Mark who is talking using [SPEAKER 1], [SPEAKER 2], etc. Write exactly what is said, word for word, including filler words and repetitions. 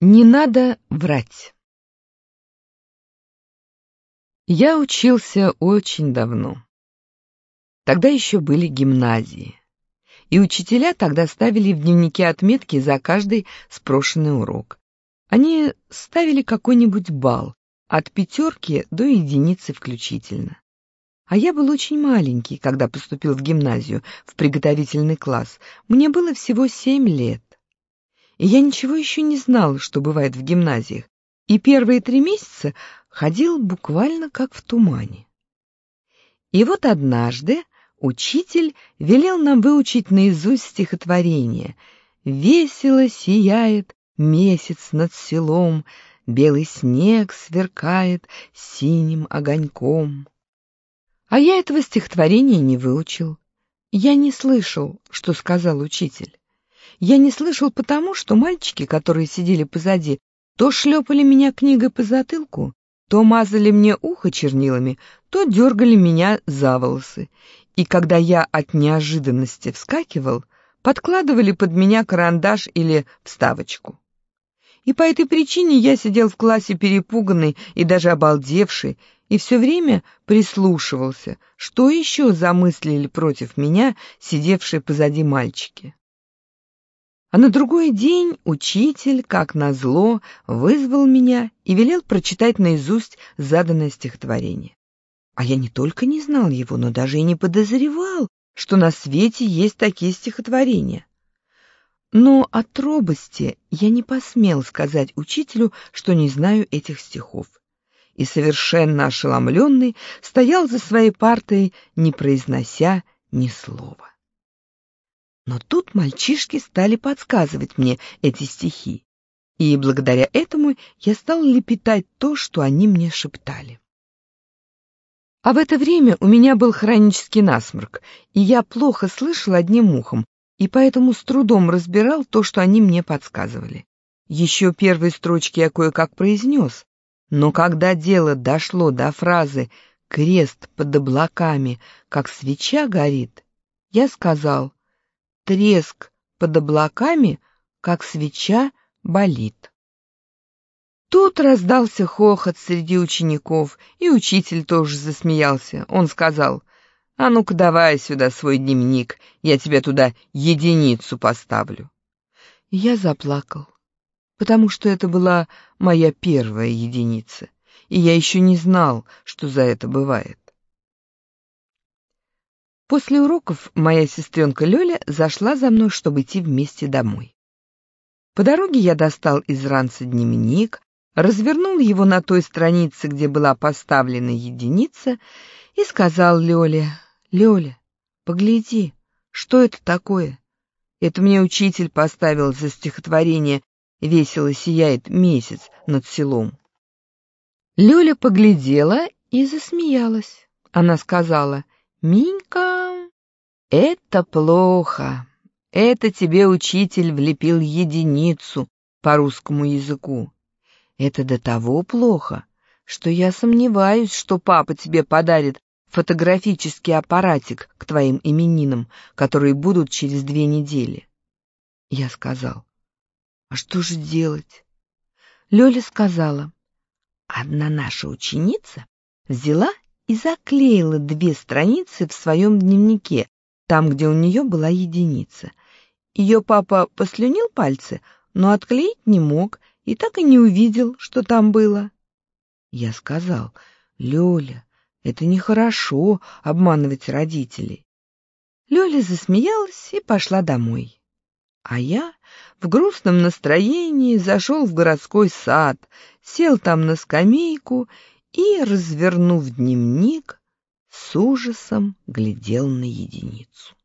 [SPEAKER 1] Не надо врать. Я учился очень давно. Тогда еще были гимназии. И учителя тогда ставили в дневнике отметки за каждый спрошенный урок. Они ставили какой-нибудь балл, от пятерки до единицы включительно. А я был очень маленький, когда поступил в гимназию, в приготовительный класс. Мне было всего семь лет. И я ничего еще не знал, что бывает в гимназиях, и первые три месяца ходил буквально как в тумане. И вот однажды учитель велел нам выучить наизусть стихотворение: «Весело сияет месяц над селом, белый снег сверкает синим огоньком». А я этого стихотворения не выучил. Я не слышал, что сказал учитель. Я не слышал потому, что мальчики, которые сидели позади, то шлепали меня книгой по затылку, то мазали мне ухо чернилами, то дергали меня за волосы. И когда я от неожиданности вскакивал, подкладывали под меня карандаш или вставочку. И по этой причине я сидел в классе перепуганный и даже обалдевший, и все время прислушивался, что еще замыслили против меня сидевшие позади мальчики. А на другой день учитель, как назло, вызвал меня и велел прочитать наизусть заданное стихотворение. А я не только не знал его, но даже и не подозревал, что на свете есть такие стихотворения. Но от робости я не посмел сказать учителю, что не знаю этих стихов, и совершенно ошеломленный стоял за своей партой, не произнося ни слова. Но тут мальчишки стали подсказывать мне эти стихи, и благодаря этому я стал лепетать то, что они мне шептали. А в это время у меня был хронический насморк, и я плохо слышал одним ухом, и поэтому с трудом разбирал то, что они мне подсказывали. Еще первые строчки я кое-как произнес, но когда дело дошло до фразы «крест под облаками, как свеча горит», я сказал: «треск под облаками, как свеча, болит». Тут раздался хохот среди учеников, и учитель тоже засмеялся. Он сказал: «А ну-ка давай сюда свой дневник, я тебе туда единицу поставлю». И я заплакал, потому что это была моя первая единица, и я еще не знал, что за это бывает. После уроков моя сестренка Лёля зашла за мной, чтобы идти вместе домой. По дороге я достал из ранца дневник, развернул его на той странице, где была поставлена единица, и сказал Лёле: «Лёля, погляди, что это такое? Это мне учитель поставил за стихотворение «Весело сияет месяц над селом». Лёля поглядела и засмеялась. Она сказала: «Минька, это плохо. Это тебе учитель влепил единицу по русскому языку. Это до того плохо, что я сомневаюсь, что папа тебе подарит фотографический аппаратик к твоим именинам, которые будут через две недели». Я сказал: «А что же делать?» Лёля сказала: «Одна наша ученица взяла и заклеила две страницы в своем дневнике, там, где у нее была единица. Ее папа послюнил пальцы, но отклеить не мог, и так и не увидел, что там было». Я сказал: «Лёля, это нехорошо обманывать родителей». Лёля засмеялась и пошла домой. А я в грустном настроении зашел в городской сад, сел там на скамейку и, развернув дневник, с ужасом глядел на единицу.